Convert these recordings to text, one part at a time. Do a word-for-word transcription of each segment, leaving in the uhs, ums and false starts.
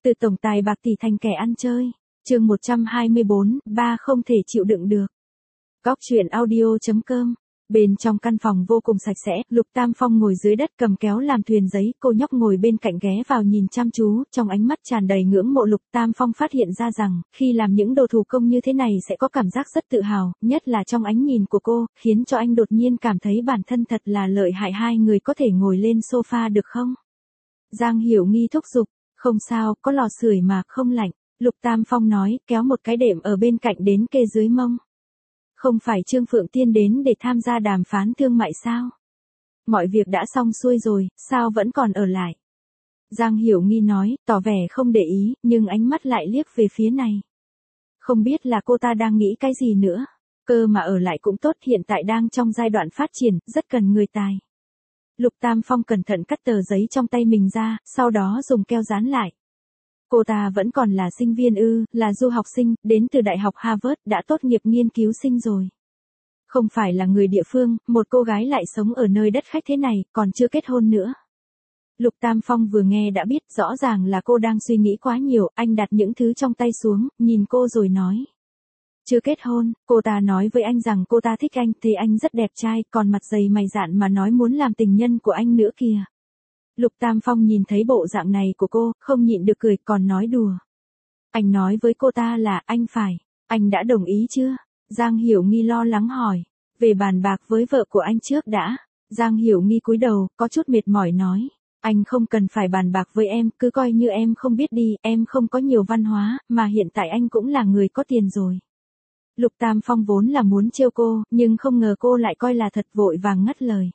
Từ tổng tài bạc tỷ thành kẻ ăn chơi. Chương một trăm hai mươi bốn, ba không thể chịu đựng được. Góc truyện audio chấm com. Bên trong căn phòng vô cùng sạch sẽ, Lục Tam Phong ngồi dưới đất cầm kéo làm thuyền giấy, cô nhóc ngồi bên cạnh ghé vào nhìn chăm chú, trong ánh mắt tràn đầy ngưỡng mộ. Lục Tam Phong phát hiện ra rằng, khi làm những đồ thủ công như thế này sẽ có cảm giác rất tự hào, nhất là trong ánh nhìn của cô, khiến cho anh đột nhiên cảm thấy bản thân thật là lợi hại. Hai người có thể ngồi lên sofa được không? Giang Hiểu Nghi thúc giục. Không sao, có lò sưởi mà, không lạnh. Lục Tam Phong nói, kéo một cái đệm ở bên cạnh đến kê dưới mông. Không phải Trương Phượng Tiên đến để tham gia đàm phán thương mại sao? Mọi việc đã xong xuôi rồi, sao vẫn còn ở lại? Giang Hiểu Nghi nói, tỏ vẻ không để ý, nhưng ánh mắt lại liếc về phía này. Không biết là cô ta đang nghĩ cái gì nữa. Cơ mà ở lại cũng tốt, hiện tại đang trong giai đoạn phát triển, rất cần người tài. Lục Tam Phong cẩn thận cắt tờ giấy trong tay mình ra, sau đó dùng keo dán lại. Cô ta vẫn còn là sinh viên ư, là du học sinh, đến từ Đại học Harvard, đã tốt nghiệp nghiên cứu sinh rồi. Không phải là người địa phương, một cô gái lại sống ở nơi đất khách thế này, còn chưa kết hôn nữa. Lục Tam Phong vừa nghe đã biết rõ ràng là cô đang suy nghĩ quá nhiều, anh đặt những thứ trong tay xuống, nhìn cô rồi nói. Chưa kết hôn, cô ta nói với anh rằng cô ta thích anh, thấy anh rất đẹp trai, còn mặt dày mày dạn mà nói muốn làm tình nhân của anh nữa kìa. Lục Tam Phong nhìn thấy bộ dạng này của cô, không nhịn được cười, còn nói đùa. Anh nói với cô ta là, anh phải, anh đã đồng ý chưa? Giang Hiểu Nghi lo lắng hỏi, về bàn bạc với vợ của anh trước đã. Giang Hiểu Nghi cúi đầu, có chút mệt mỏi nói, anh không cần phải bàn bạc với em, cứ coi như em không biết đi, em không có nhiều văn hóa, mà hiện tại anh cũng là người có tiền rồi. Lục Tam Phong vốn là muốn trêu cô, nhưng không ngờ cô lại coi là thật, vội vàng ngắt lời.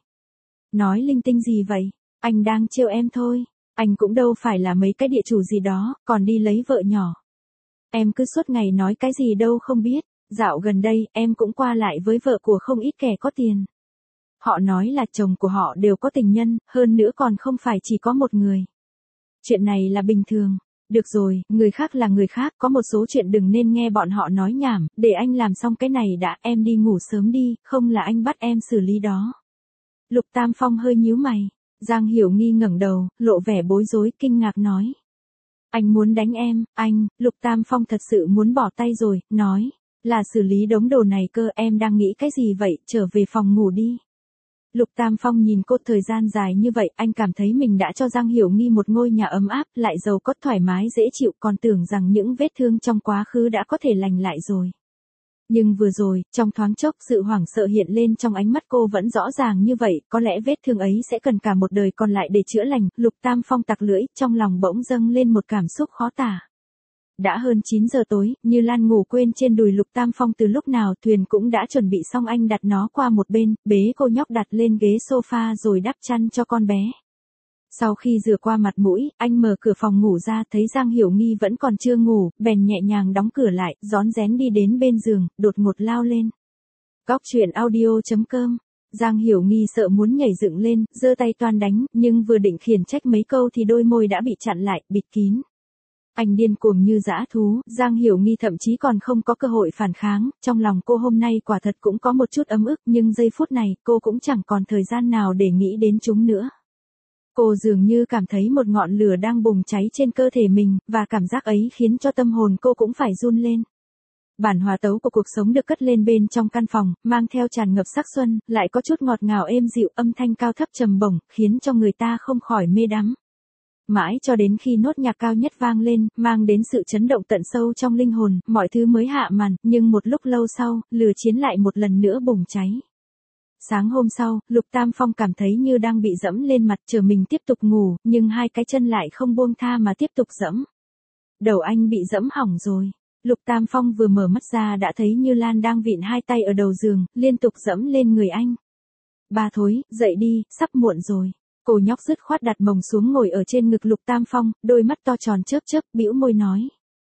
Nói linh tinh gì vậy? Anh đang trêu em thôi, anh cũng đâu phải là mấy cái địa chủ gì đó, còn đi lấy vợ nhỏ. Em cứ suốt ngày nói cái gì đâu không biết, dạo gần đây em cũng qua lại với vợ của không ít kẻ có tiền. Họ nói là chồng của họ đều có tình nhân, hơn nữa còn không phải chỉ có một người. Chuyện này là bình thường. Được rồi, người khác là người khác, có một số chuyện đừng nên nghe bọn họ nói nhảm, để anh làm xong cái này đã, em đi ngủ sớm đi, không là anh bắt em xử lý đó. Lục Tam Phong hơi nhíu mày. Giang Hiểu Nghi ngẩng đầu, lộ vẻ bối rối, kinh ngạc nói. Anh muốn đánh em, anh, Lục Tam Phong thật sự muốn bỏ tay rồi, nói, là xử lý đống đồ này cơ, em đang nghĩ cái gì vậy, trở về phòng ngủ đi. Lục Tam Phong nhìn cô thời gian dài như vậy, anh cảm thấy mình đã cho Giang Hiểu Nghi một ngôi nhà ấm áp, lại giàu có, thoải mái dễ chịu, còn tưởng rằng những vết thương trong quá khứ đã có thể lành lại rồi. Nhưng vừa rồi, trong thoáng chốc, sự hoảng sợ hiện lên trong ánh mắt cô vẫn rõ ràng như vậy, có lẽ vết thương ấy sẽ cần cả một đời còn lại để chữa lành. Lục Tam Phong tặc lưỡi, trong lòng bỗng dâng lên một cảm xúc khó tả. Đã hơn chín giờ tối, Như Lan ngủ quên trên đùi Lục Tam Phong từ lúc nào, thuyền cũng đã chuẩn bị xong, anh đặt nó qua một bên, bế cô nhóc đặt lên ghế sofa rồi đắp chăn cho con bé. Sau khi rửa qua mặt mũi, anh mở cửa phòng ngủ ra, thấy Giang Hiểu Nghi vẫn còn chưa ngủ, bèn nhẹ nhàng đóng cửa lại, rón rén đi đến bên giường, đột ngột lao lên. Góc truyện audio chấm com. Giang Hiểu Nghi sợ muốn nhảy dựng lên, giơ tay toan đánh, nhưng vừa định khiển trách mấy câu thì đôi môi đã bị chặn lại, bịt kín. Anh điên cuồng như dã thú, Giang Hiểu Nghi thậm chí còn không có cơ hội phản kháng, trong lòng cô hôm nay quả thật cũng có một chút ấm ức, nhưng giây phút này, cô cũng chẳng còn thời gian nào để nghĩ đến chúng nữa. Cô dường như cảm thấy một ngọn lửa đang bùng cháy trên cơ thể mình, và cảm giác ấy khiến cho tâm hồn cô cũng phải run lên. Bản hòa tấu của cuộc sống được cất lên bên trong căn phòng, mang theo tràn ngập sắc xuân, lại có chút ngọt ngào êm dịu, âm thanh cao thấp trầm bổng, khiến cho người ta không khỏi mê đắm. Mãi cho đến khi nốt nhạc cao nhất vang lên, mang đến sự chấn động tận sâu trong linh hồn, mọi thứ mới hạ màn, nhưng một lúc lâu sau, lửa chiến lại một lần nữa bùng cháy. Sáng hôm sau, Lục Tam Phong cảm thấy như đang bị dẫm lên mặt, chờ mình tiếp tục ngủ, nhưng hai cái chân lại không buông tha mà tiếp tục dẫm. Đầu anh bị dẫm hỏng rồi. Lục Tam Phong vừa mở mắt ra đã thấy Như Lan đang vịn hai tay ở đầu giường, liên tục dẫm lên người anh. Ba thối, dậy đi, sắp muộn rồi. Cô nhóc dứt khoát đặt mông xuống ngồi ở trên ngực Lục Tam Phong, đôi mắt to tròn chớp chớp, bĩu môi nói.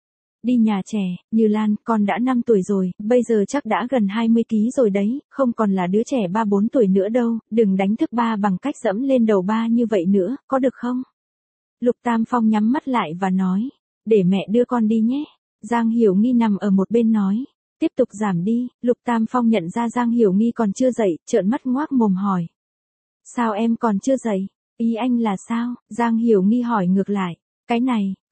Đi nhà trẻ, Như Lan, con đã năm tuổi rồi, bây giờ chắc đã gần hai mươi ký rồi đấy, không còn là đứa trẻ ba bốn tuổi nữa đâu, đừng đánh thức ba bằng cách dẫm lên đầu ba như vậy nữa, có được không? Lục Tam Phong nhắm mắt lại và nói, để mẹ đưa con đi nhé. Giang Hiểu Nghi nằm ở một bên nói, tiếp tục giảm đi. Lục Tam Phong nhận ra Giang Hiểu Nghi còn chưa dậy, trợn mắt ngoác mồm hỏi. Sao em còn chưa dậy? Ý anh là sao? Giang Hiểu Nghi hỏi ngược lại. Cái này,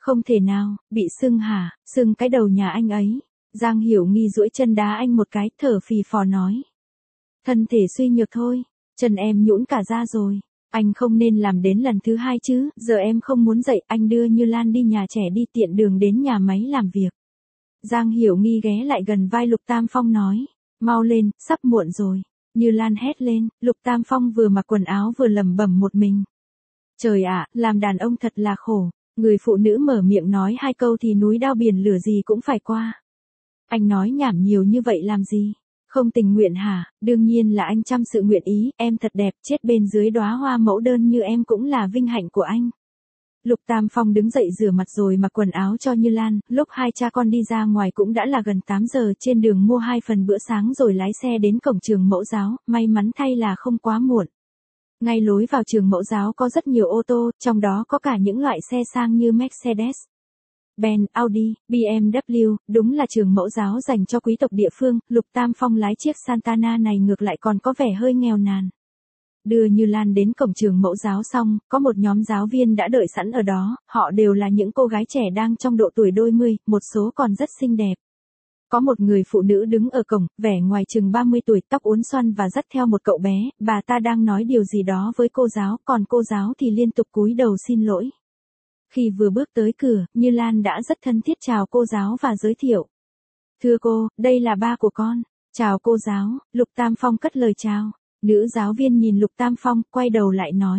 Không thể nào, bị sưng hả, sưng cái đầu nhà anh ấy. Giang Hiểu Nghi duỗi chân đá anh một cái, thở phì phò nói. Thân thể suy nhược thôi, chân em nhũn cả ra rồi. Anh không nên làm đến lần thứ hai chứ, giờ em không muốn dậy, anh đưa Như Lan đi nhà trẻ đi, tiện đường đến nhà máy làm việc. Giang Hiểu Nghi ghé lại gần vai Lục Tam Phong nói, mau lên, sắp muộn rồi. Như Lan hét lên, Lục Tam Phong vừa mặc quần áo vừa lẩm bẩm một mình. Trời ạ, làm đàn ông thật là khổ, người phụ nữ mở miệng nói hai câu thì núi đao biển lửa gì cũng phải qua. Anh nói nhảm nhiều như vậy làm gì? Không tình nguyện hả? Đương nhiên là anh trăm sự nguyện ý, em thật đẹp, chết bên dưới đóa hoa mẫu đơn như em cũng là vinh hạnh của anh. Lục Tam Phong đứng dậy rửa mặt rồi mặc quần áo cho Như Lan, lúc hai cha con đi ra ngoài cũng đã là gần tám giờ, trên đường mua hai phần bữa sáng rồi lái xe đến cổng trường mẫu giáo, may mắn thay là không quá muộn. Ngay lối vào trường mẫu giáo có rất nhiều ô tô, trong đó có cả những loại xe sang như Mercedes, Benz, Audi, bê em vê, đúng là trường mẫu giáo dành cho quý tộc địa phương. Lục Tam Phong lái chiếc Santana này ngược lại còn có vẻ hơi nghèo nàn. Đưa Như Lan đến cổng trường mẫu giáo xong, có một nhóm giáo viên đã đợi sẵn ở đó, họ đều là những cô gái trẻ đang trong độ tuổi đôi mươi, một số còn rất xinh đẹp. Có một người phụ nữ đứng ở cổng, vẻ ngoài chừng ba mươi tuổi, tóc uốn xoăn và dắt theo một cậu bé, bà ta đang nói điều gì đó với cô giáo, còn cô giáo thì liên tục cúi đầu xin lỗi. Khi vừa bước tới cửa, Như Lan đã rất thân thiết chào cô giáo và giới thiệu. Thưa cô, đây là ba của con. Chào cô giáo, Lục Tam Phong cất lời chào. Nữ giáo viên nhìn Lục Tam Phong, quay đầu lại nói.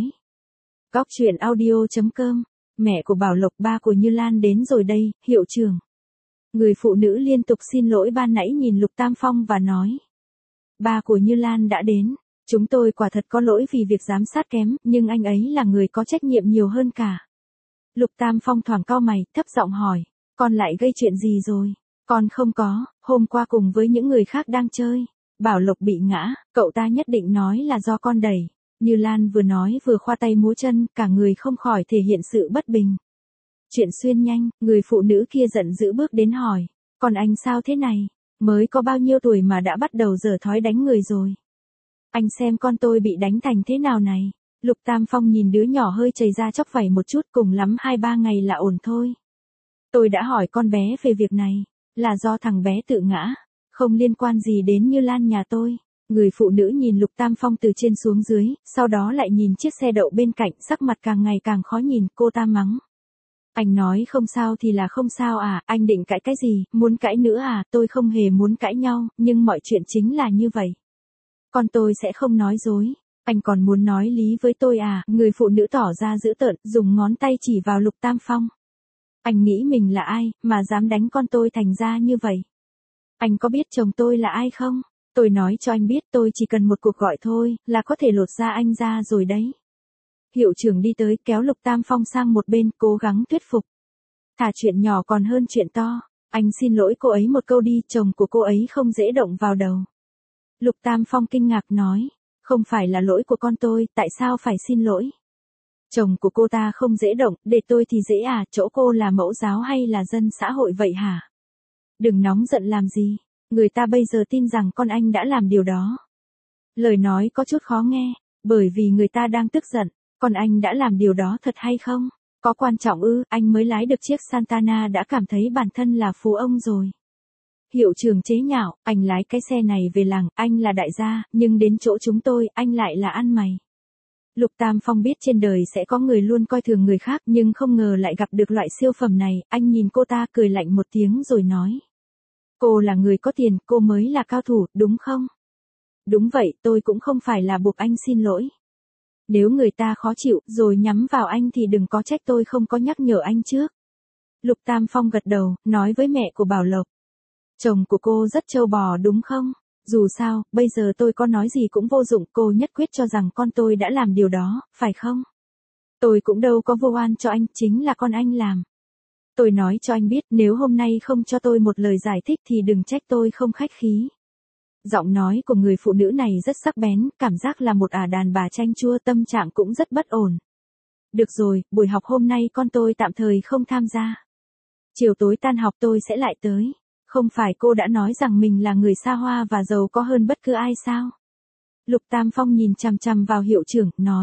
Góc chuyện audio chấm com, mẹ của Bảo Lộc, ba của Như Lan đến rồi đây, hiệu trưởng. Người phụ nữ liên tục xin lỗi ban nãy nhìn Lục Tam Phong và nói. Ba của Như Lan đã đến. Chúng tôi quả thật có lỗi vì việc giám sát kém, nhưng anh ấy là người có trách nhiệm nhiều hơn cả. Lục Tam Phong thoảng cau mày, thấp giọng hỏi, con lại gây chuyện gì rồi? Con không có, hôm qua cùng với những người khác đang chơi. Bảo Lộc bị ngã, cậu ta nhất định nói là do con đẩy. Như Lan vừa nói vừa khoa tay múa chân, cả người không khỏi thể hiện sự bất bình. Chuyện xuyên nhanh, người phụ nữ kia giận dữ bước đến hỏi, còn anh sao thế này? Mới có bao nhiêu tuổi mà đã bắt đầu dở thói đánh người rồi? Anh xem con tôi bị đánh thành thế nào này? Lục Tam Phong nhìn đứa nhỏ hơi chảy ra chóc vảy một chút, cùng lắm hai ba ngày là ổn thôi. Tôi đã hỏi con bé về việc này, là do thằng bé tự ngã, không liên quan gì đến Như Lan nhà tôi. Người phụ nữ nhìn Lục Tam Phong từ trên xuống dưới, sau đó lại nhìn chiếc xe đậu bên cạnh, sắc mặt càng ngày càng khó nhìn, cô ta mắng. Anh nói không sao thì là không sao à, anh định cãi cái gì, muốn cãi nữa à, tôi không hề muốn cãi nhau, nhưng mọi chuyện chính là như vậy. Con tôi sẽ không nói dối. Anh còn muốn nói lý với tôi à, người phụ nữ tỏ ra dữ tợn, dùng ngón tay chỉ vào Lục Tam Phong. Anh nghĩ mình là ai, mà dám đánh con tôi thành ra như vậy? Anh có biết chồng tôi là ai không? Tôi nói cho anh biết, tôi chỉ cần một cuộc gọi thôi, là có thể lột da anh ra rồi đấy. Hiệu trưởng đi tới, kéo Lục Tam Phong sang một bên, cố gắng thuyết phục. Thà chuyện nhỏ còn hơn chuyện to. Anh xin lỗi cô ấy một câu đi, chồng của cô ấy không dễ động vào đầu. Lục Tam Phong kinh ngạc nói. Không phải là lỗi của con tôi, tại sao phải xin lỗi? Chồng của cô ta không dễ động, để tôi thì dễ à, chỗ cô là mẫu giáo hay là dân xã hội vậy hả? Đừng nóng giận làm gì, người ta bây giờ tin rằng con anh đã làm điều đó. Lời nói có chút khó nghe, bởi vì người ta đang tức giận, con anh đã làm điều đó thật hay không? Có quan trọng ư, anh mới lái được chiếc Santana đã cảm thấy bản thân là phú ông rồi. Hiệu trưởng chế nhạo, anh lái cái xe này về làng, anh là đại gia, nhưng đến chỗ chúng tôi, anh lại là ăn mày. Lục Tam Phong biết trên đời sẽ có người luôn coi thường người khác, nhưng không ngờ lại gặp được loại siêu phẩm này, anh nhìn cô ta cười lạnh một tiếng rồi nói. Cô là người có tiền, cô mới là cao thủ, đúng không? Đúng vậy, tôi cũng không phải là buộc anh xin lỗi. Nếu người ta khó chịu, rồi nhắm vào anh thì đừng có trách tôi không có nhắc nhở anh trước. Lục Tam Phong gật đầu, nói với mẹ của Bảo Lộc. Chồng của cô rất trâu bò đúng không? Dù sao, bây giờ tôi có nói gì cũng vô dụng, cô nhất quyết cho rằng con tôi đã làm điều đó, phải không? Tôi cũng đâu có vô oan cho anh, chính là con anh làm. Tôi nói cho anh biết, nếu hôm nay không cho tôi một lời giải thích thì đừng trách tôi không khách khí. Giọng nói của người phụ nữ này rất sắc bén, cảm giác là một ả đàn bà chanh chua, tâm trạng cũng rất bất ổn. Được rồi, buổi học hôm nay con tôi tạm thời không tham gia. Chiều tối tan học tôi sẽ lại tới. Không phải cô đã nói rằng mình là người xa hoa và giàu có hơn bất cứ ai sao? Lục Tam Phong nhìn chằm chằm vào hiệu trưởng, nói.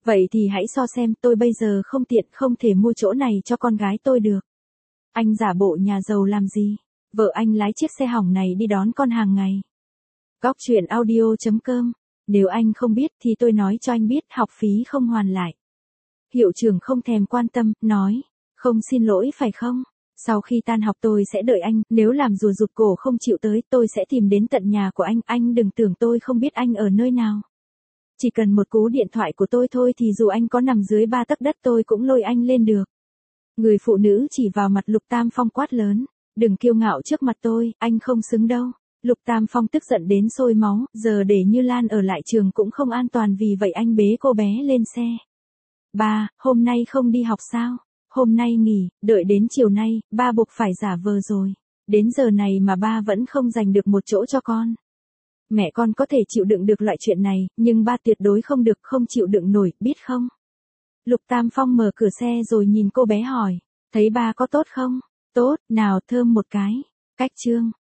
Vậy thì hãy so xem, tôi bây giờ không tiện, không thể mua chỗ này cho con gái tôi được. Anh giả bộ nhà giàu làm gì? Vợ anh lái chiếc xe hỏng này đi đón con hàng ngày. Góc chuyện audio chấm com. Nếu anh không biết thì tôi nói cho anh biết, học phí không hoàn lại. Hiệu trưởng không thèm quan tâm, nói, không xin lỗi phải không? Sau khi tan học tôi sẽ đợi anh, nếu làm rùa rụt cổ không chịu tới, tôi sẽ tìm đến tận nhà của anh, anh đừng tưởng tôi không biết anh ở nơi nào. Chỉ cần một cú điện thoại của tôi thôi thì dù anh có nằm dưới ba tấc đất tôi cũng lôi anh lên được. Người phụ nữ chỉ vào mặt Lục Tam Phong quát lớn, đừng kiêu ngạo trước mặt tôi, anh không xứng đâu. Lục Tam Phong tức giận đến sôi máu, giờ để Như Lan ở lại trường cũng không an toàn, vì vậy anh bế cô bé lên xe. Ba, hôm nay không đi học sao? Hôm nay nghỉ, đợi đến chiều nay, ba buộc phải giả vờ rồi. Đến giờ này mà ba vẫn không dành được một chỗ cho con. Mẹ con có thể chịu đựng được loại chuyện này, nhưng ba tuyệt đối không được, không chịu đựng nổi, biết không? Lục Tam Phong mở cửa xe rồi nhìn cô bé hỏi, thấy ba có tốt không? Tốt, nào thơm một cái. Cách chương